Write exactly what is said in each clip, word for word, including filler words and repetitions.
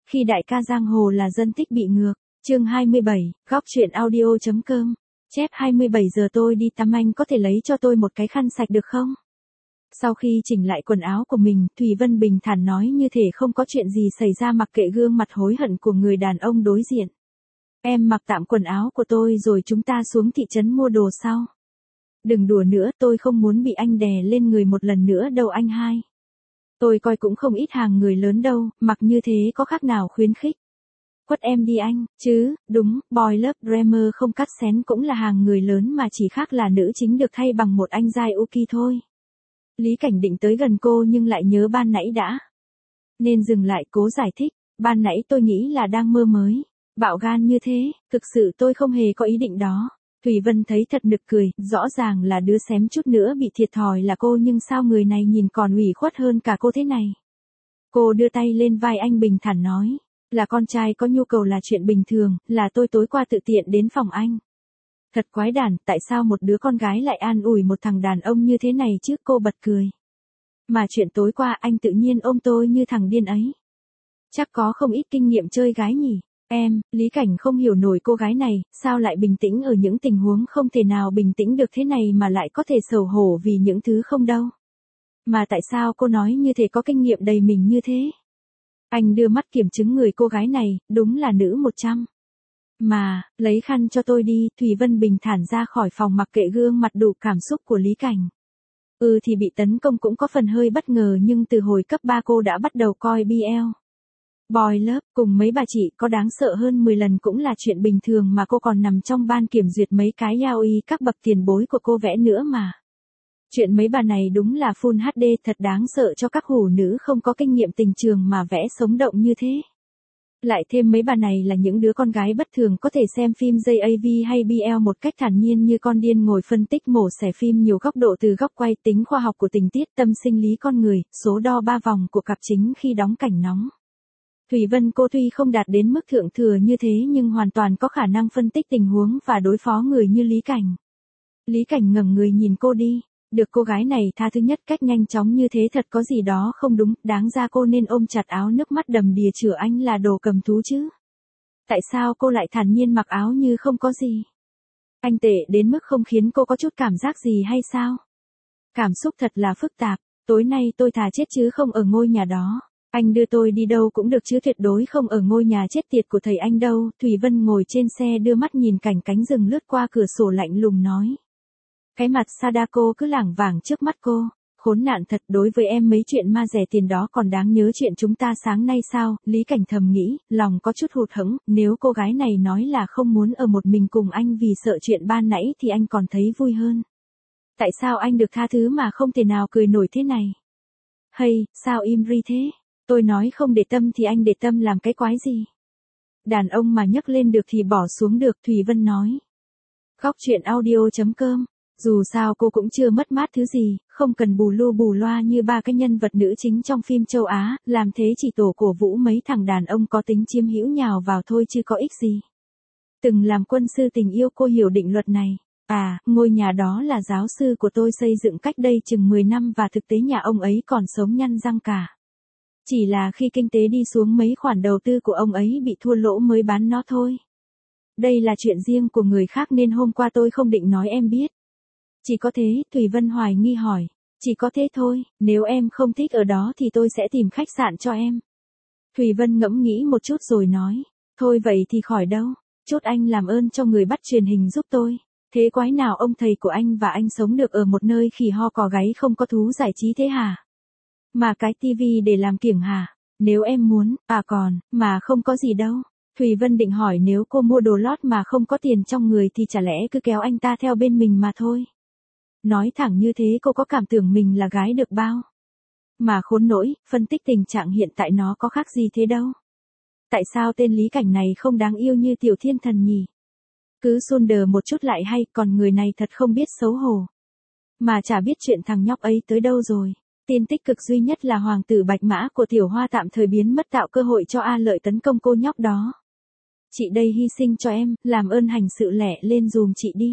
Khi đại ca giang hồ là dân tích bị ngược. Chương hai mươi bảy, góc truyện audio.com. Chép hai mươi bảy giờ tôi đi tắm, anh có thể lấy cho tôi một cái khăn sạch được không? Sau khi chỉnh lại quần áo của mình, Thủy Vân bình thản nói như thể không có chuyện gì xảy ra, mặc kệ gương mặt hối hận của người đàn ông đối diện. Em mặc tạm quần áo của tôi rồi chúng ta xuống thị trấn mua đồ sau. Đừng đùa nữa, tôi không muốn bị anh đè lên người một lần nữa đâu anh hai. Tôi coi cũng không ít hàng người lớn đâu, mặc như thế có khác nào khuyến khích. Quất em đi anh, chứ, đúng, Boy Love Dreamer không cắt xén cũng là hàng người lớn mà chỉ khác là nữ chính được thay bằng một anh giai Uki thôi. Lý Cảnh định tới gần cô nhưng lại nhớ ban nãy đã. Nên dừng lại cố giải thích, ban nãy tôi nghĩ là đang mơ mới. Bạo gan như thế, thực sự tôi không hề có ý định đó. Thủy Vân thấy thật nực cười, rõ ràng là đứa xém chút nữa bị thiệt thòi là cô nhưng sao người này nhìn còn ủy khuất hơn cả cô thế này. Cô đưa tay lên vai anh bình thản nói, là con trai có nhu cầu là chuyện bình thường, là tôi tối qua tự tiện đến phòng anh. Thật quái đản, tại sao một đứa con gái lại an ủi một thằng đàn ông như thế này chứ, cô bật cười. Mà chuyện tối qua anh tự nhiên ôm tôi như thằng điên ấy. Chắc có không ít kinh nghiệm chơi gái nhỉ. Em, Lý Cảnh không hiểu nổi cô gái này, sao lại bình tĩnh ở những tình huống không thể nào bình tĩnh được thế này mà lại có thể xấu hổ vì những thứ không đâu. Mà tại sao cô nói như thế có kinh nghiệm đầy mình như thế? Anh đưa mắt kiểm chứng người cô gái này, đúng là nữ một trăm. Mà, lấy khăn cho tôi đi, Thủy Vân bình thản ra khỏi phòng mặc kệ gương mặt đủ cảm xúc của Lý Cảnh. Ừ thì bị tấn công cũng có phần hơi bất ngờ nhưng từ hồi cấp ba cô đã bắt đầu coi bê lờ. Boy Love cùng mấy bà chị có đáng sợ hơn mười lần cũng là chuyện bình thường mà cô còn nằm trong ban kiểm duyệt mấy cái yaoi các bậc tiền bối của cô vẽ nữa mà. Chuyện mấy bà này đúng là full hát đê thật đáng sợ cho các hủ nữ không có kinh nghiệm tình trường mà vẽ sống động như thế. Lại thêm mấy bà này là những đứa con gái bất thường có thể xem phim gi a vê hay bê lờ một cách thản nhiên như con điên ngồi phân tích mổ xẻ phim nhiều góc độ từ góc quay, tính khoa học của tình tiết, tâm sinh lý con người, số đo ba vòng của cặp chính khi đóng cảnh nóng. Thủy Vân cô tuy không đạt đến mức thượng thừa như thế nhưng hoàn toàn có khả năng phân tích tình huống và đối phó người như Lý Cảnh. Lý Cảnh ngẩng người nhìn cô đi, được cô gái này tha thứ nhất cách nhanh chóng như thế thật có gì đó không đúng, đáng ra cô nên ôm chặt áo, nước mắt đầm đìa chửi anh là đồ cầm thú chứ. Tại sao cô lại thản nhiên mặc áo như không có gì? Anh tệ đến mức không khiến cô có chút cảm giác gì hay sao? Cảm xúc thật là phức tạp, tối nay tôi thà chết chứ không ở ngôi nhà đó. Anh đưa tôi đi đâu cũng được chứ tuyệt đối không ở ngôi nhà chết tiệt của thầy anh đâu. Thủy Vân ngồi trên xe đưa mắt nhìn cảnh cánh rừng lướt qua cửa sổ lạnh lùng nói. Cái mặt Sadako cứ lảng vảng trước mắt cô. Khốn nạn thật, đối với em mấy chuyện ma rẻ tiền đó còn đáng nhớ chuyện chúng ta sáng nay sao? Lý Cảnh thầm nghĩ, lòng có chút hụt hẫng, nếu cô gái này nói là không muốn ở một mình cùng anh vì sợ chuyện ban nãy thì anh còn thấy vui hơn. Tại sao anh được tha thứ mà không thể nào cười nổi thế này? Hay, sao im ri thế? Tôi nói không để tâm thì anh để tâm làm cái quái gì? Đàn ông mà nhấc lên được thì bỏ xuống được, Thủy Vân nói. Góc truyện audio.com. Dù sao cô cũng chưa mất mát thứ gì, không cần bù lu bù loa như ba cái nhân vật nữ chính trong phim châu Á, làm thế chỉ tổ cổ vũ mấy thằng đàn ông có tính chiếm hữu nhào vào thôi chứ có ích gì. Từng làm quân sư tình yêu cô hiểu định luật này. À, ngôi nhà đó là giáo sư của tôi xây dựng cách đây chừng mười năm và thực tế nhà ông ấy còn sống nhăn răng cả. Chỉ là khi kinh tế đi xuống mấy khoản đầu tư của ông ấy bị thua lỗ mới bán nó thôi. Đây là chuyện riêng của người khác nên hôm qua tôi không định nói em biết. Chỉ có thế, Thủy Vân hoài nghi hỏi. Chỉ có thế thôi, nếu em không thích ở đó thì tôi sẽ tìm khách sạn cho em. Thủy Vân ngẫm nghĩ một chút rồi nói. Thôi vậy thì khỏi đâu, chốt anh làm ơn cho người bắt truyền hình giúp tôi. Thế quái nào ông thầy của anh và anh sống được ở một nơi khỉ ho cò gáy không có thú giải trí thế hả? Mà cái tivi để làm kiểng hả? Nếu em muốn, à còn, mà không có gì đâu. Thủy Vân định hỏi nếu cô mua đồ lót mà không có tiền trong người thì chả lẽ cứ kéo anh ta theo bên mình mà thôi. Nói thẳng như thế cô có cảm tưởng mình là gái được bao. Mà khốn nỗi, phân tích tình trạng hiện tại nó có khác gì thế đâu. Tại sao tên Lý Cảnh này không đáng yêu như Tiểu Thiên Thần nhỉ? Cứ xôn đờ một chút lại hay, còn người này thật không biết xấu hổ. Mà chả biết chuyện thằng nhóc ấy tới đâu rồi. Tin tích cực duy nhất là hoàng tử Bạch Mã của Tiểu Hoa tạm thời biến mất tạo cơ hội cho A Lợi tấn công cô nhóc đó. Chị đây hy sinh cho em, làm ơn hành sự lẹ lên dùm chị đi.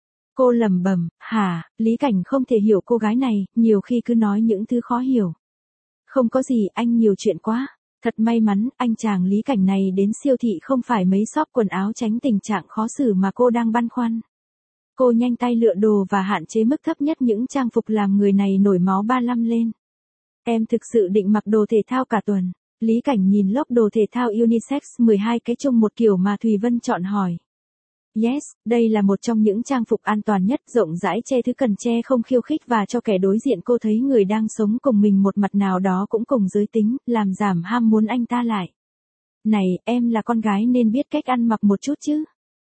Cô lẩm bẩm, hả, Lý Cảnh không thể hiểu cô gái này, nhiều khi cứ nói những thứ khó hiểu. Không có gì, anh nhiều chuyện quá. Thật may mắn, anh chàng Lý Cảnh này đến siêu thị không phải mấy shop quần áo tránh tình trạng khó xử mà cô đang băn khoăn. Cô nhanh tay lựa đồ và hạn chế mức thấp nhất những trang phục làm người này nổi máu ba lăm lên. Em thực sự định mặc đồ thể thao cả tuần. Lý Cảnh nhìn lốc đồ thể thao unisex mười hai cái chung một kiểu mà Thùy Vân chọn hỏi. Yes, đây là một trong những trang phục an toàn nhất, rộng rãi che thứ cần che, không khiêu khích và cho kẻ đối diện cô thấy người đang sống cùng mình một mặt nào đó cũng cùng giới tính, làm giảm ham muốn anh ta lại. Này, em là con gái nên biết cách ăn mặc một chút chứ.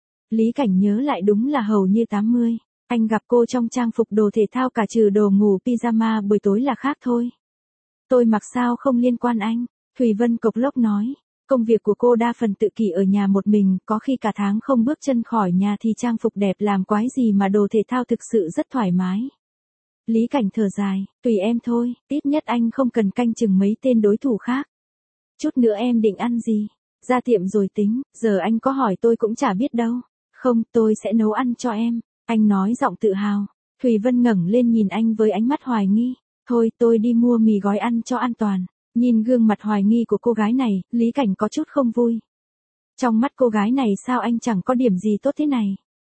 Lý Cảnh nhớ lại đúng là hầu như tám mươi. Anh gặp cô trong trang phục đồ thể thao cả trừ đồ ngủ pyjama buổi tối là khác thôi. Tôi mặc sao không liên quan anh, Thùy Vân cộc lốc nói. Công việc của cô đa phần tự kỷ ở nhà một mình, có khi cả tháng không bước chân khỏi nhà thì trang phục đẹp làm quái gì mà đồ thể thao thực sự rất thoải mái. Lý Cảnh thở dài, tùy em thôi, ít nhất anh không cần canh chừng mấy tên đối thủ khác. Chút nữa em định ăn gì? Ra tiệm rồi tính, giờ anh có hỏi tôi cũng chả biết đâu. Không, tôi sẽ nấu ăn cho em, anh nói giọng tự hào. Thùy Vân ngẩng lên nhìn anh với ánh mắt hoài nghi. Thôi tôi đi mua mì gói ăn cho an toàn. Nhìn gương mặt hoài nghi của cô gái này, Lý Cảnh có chút không vui. Trong mắt cô gái này sao anh chẳng có điểm gì tốt thế này?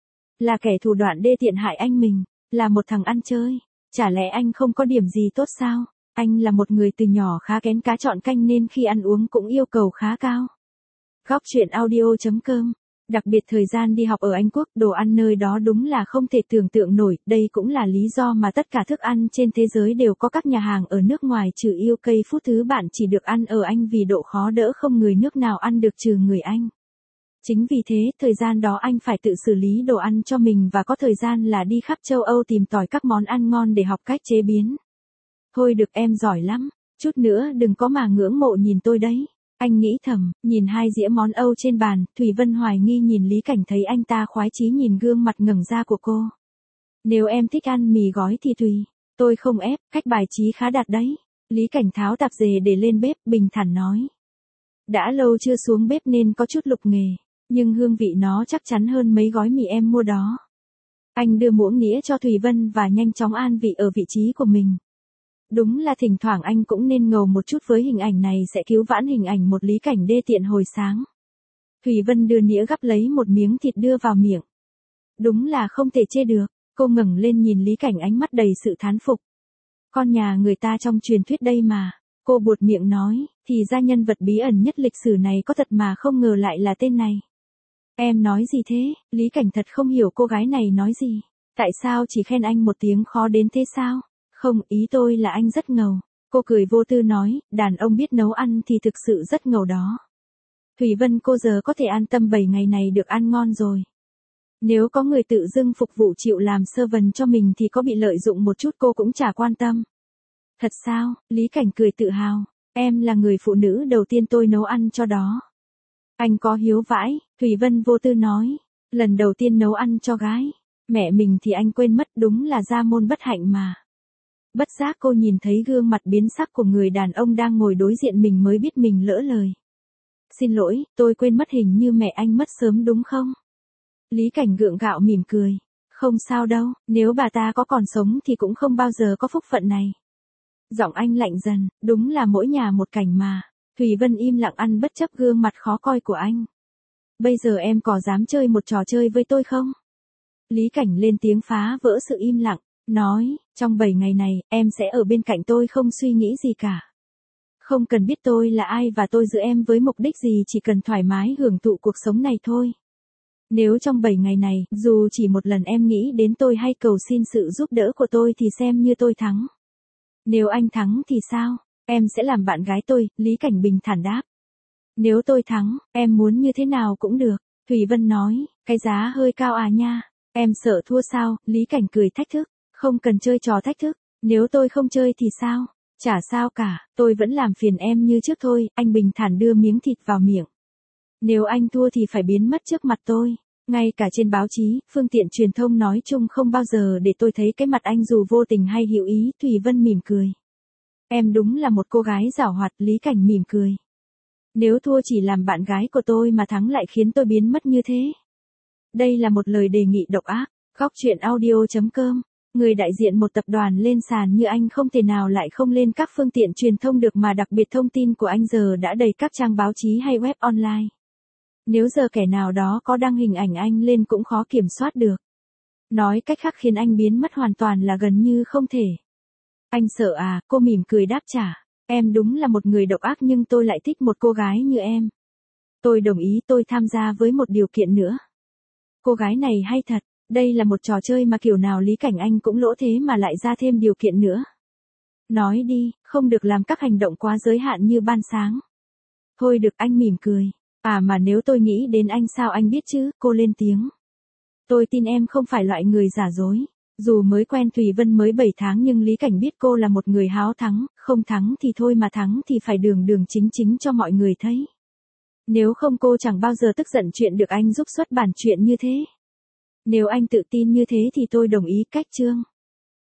Là kẻ thủ đoạn đê tiện hại anh mình, là một thằng ăn chơi. Chả lẽ anh không có điểm gì tốt sao? Anh là một người từ nhỏ khá kén cá chọn canh nên khi ăn uống cũng yêu cầu khá cao. Góc truyện audio chấm com. Đặc biệt thời gian đi học ở Anh Quốc, đồ ăn nơi đó đúng là không thể tưởng tượng nổi, đây cũng là lý do mà tất cả thức ăn trên thế giới đều có các nhà hàng ở nước ngoài trừ u ca food thứ bạn chỉ được ăn ở Anh vì độ khó đỡ không người nước nào ăn được trừ người Anh. Chính vì thế, thời gian đó anh phải tự xử lý đồ ăn cho mình và có thời gian là đi khắp châu Âu tìm tòi các món ăn ngon để học cách chế biến. Thôi được em giỏi lắm, chút nữa đừng có mà ngưỡng mộ nhìn tôi đấy. Anh nghĩ thầm, nhìn hai dĩa món Âu trên bàn, Thùy Vân hoài nghi nhìn Lý Cảnh thấy anh ta khoái chí nhìn gương mặt ngẩng ra của cô. Nếu em thích ăn mì gói thì tùy, tôi không ép, cách bài trí khá đạt đấy. Lý Cảnh tháo tạp dề để lên bếp, bình thản nói. Đã lâu chưa xuống bếp nên có chút lục nghề, nhưng hương vị nó chắc chắn hơn mấy gói mì em mua đó. Anh đưa muỗng nĩa cho Thùy Vân và nhanh chóng an vị ở vị trí của mình. Đúng là thỉnh thoảng anh cũng nên ngầu một chút với hình ảnh này sẽ cứu vãn hình ảnh một Lý Cảnh đê tiện hồi sáng. Thùy Vân đưa nĩa gắp lấy một miếng thịt đưa vào miệng. Đúng là không thể chê được, cô ngẩng lên nhìn Lý Cảnh ánh mắt đầy sự thán phục. Con nhà người ta trong truyền thuyết đây mà, cô buột miệng nói, thì ra nhân vật bí ẩn nhất lịch sử này có thật mà không ngờ lại là tên này. Em nói gì thế, Lý Cảnh thật không hiểu cô gái này nói gì, tại sao chỉ khen anh một tiếng khó đến thế sao? Không, ý tôi là anh rất ngầu. Cô cười vô tư nói, đàn ông biết nấu ăn thì thực sự rất ngầu đó. Thùy Vân cô giờ có thể an tâm bảy ngày này được ăn ngon rồi. Nếu có người tự dưng phục vụ chịu làm servant cho mình thì có bị lợi dụng một chút cô cũng chả quan tâm. Thật sao, Lý Cảnh cười tự hào, em là người phụ nữ đầu tiên tôi nấu ăn cho đó. Anh có hiếu vãi, Thùy Vân vô tư nói, lần đầu tiên nấu ăn cho gái. Mẹ mình thì anh quên mất, đúng là gia môn bất hạnh mà. Bất giác cô nhìn thấy gương mặt biến sắc của người đàn ông đang ngồi đối diện mình mới biết mình lỡ lời. Xin lỗi, tôi quên mất hình như mẹ anh mất sớm đúng không? Lý Cảnh gượng gạo mỉm cười. Không sao đâu, nếu bà ta có còn sống thì cũng không bao giờ có phúc phận này. Giọng anh lạnh dần, đúng là mỗi nhà một cảnh mà. Thùy Vân im lặng ăn bất chấp gương mặt khó coi của anh. Bây giờ em có dám chơi một trò chơi với tôi không? Lý Cảnh lên tiếng phá vỡ sự im lặng. Nói, trong bảy ngày này, em sẽ ở bên cạnh tôi không suy nghĩ gì cả. Không cần biết tôi là ai và tôi giữ em với mục đích gì, chỉ cần thoải mái hưởng thụ cuộc sống này thôi. Nếu trong bảy ngày này, dù chỉ một lần em nghĩ đến tôi hay cầu xin sự giúp đỡ của tôi thì xem như tôi thắng. Nếu anh thắng thì sao? Em sẽ làm bạn gái tôi, Lý Cảnh bình thản đáp. Nếu tôi thắng, em muốn như thế nào cũng được, Thùy Vân nói, cái giá hơi cao à nha. Em sợ thua sao? Lý Cảnh cười thách thức. Không cần chơi trò thách thức, nếu tôi không chơi thì sao? Chả sao cả, tôi vẫn làm phiền em như trước thôi, anh bình thản đưa miếng thịt vào miệng. Nếu anh thua thì phải biến mất trước mặt tôi. Ngay cả trên báo chí, phương tiện truyền thông nói chung không bao giờ để tôi thấy cái mặt anh dù vô tình hay hữu ý, Thùy Vân mỉm cười. Em đúng là một cô gái giảo hoạt, Lý Cảnh mỉm cười. Nếu thua chỉ làm bạn gái của tôi mà thắng lại khiến tôi biến mất như thế. Đây là một lời đề nghị độc ác. Góc truyện audio chấm com Người đại diện một tập đoàn lên sàn như anh không thể nào lại không lên các phương tiện truyền thông được, mà đặc biệt thông tin của anh giờ đã đầy các trang báo chí hay web online. Nếu giờ kẻ nào đó có đăng hình ảnh anh lên cũng khó kiểm soát được. Nói cách khác khiến anh biến mất hoàn toàn là gần như không thể. Anh sợ à? Cô mỉm cười đáp trả. Em đúng là một người độc ác nhưng tôi lại thích một cô gái như em. Tôi đồng ý, tôi tham gia với một điều kiện nữa. Cô gái này hay thật, đây là một trò chơi mà kiểu nào Lý Cảnh Anh cũng lỗ thế mà lại ra thêm điều kiện nữa. Nói đi, không được làm các hành động quá giới hạn như ban sáng. Thôi được, anh mỉm cười. À mà nếu tôi nghĩ đến anh sao anh biết chứ? Cô lên tiếng. Tôi tin em không phải loại người giả dối. Dù mới quen Thùy Vân mới bảy tháng nhưng Lý Cảnh biết cô là một người háo thắng, không thắng thì thôi mà thắng thì phải đường đường chính chính cho mọi người thấy. Nếu không cô chẳng bao giờ tức giận chuyện được anh giúp xuất bản chuyện như thế. Nếu anh tự tin như thế thì tôi đồng ý cách chương.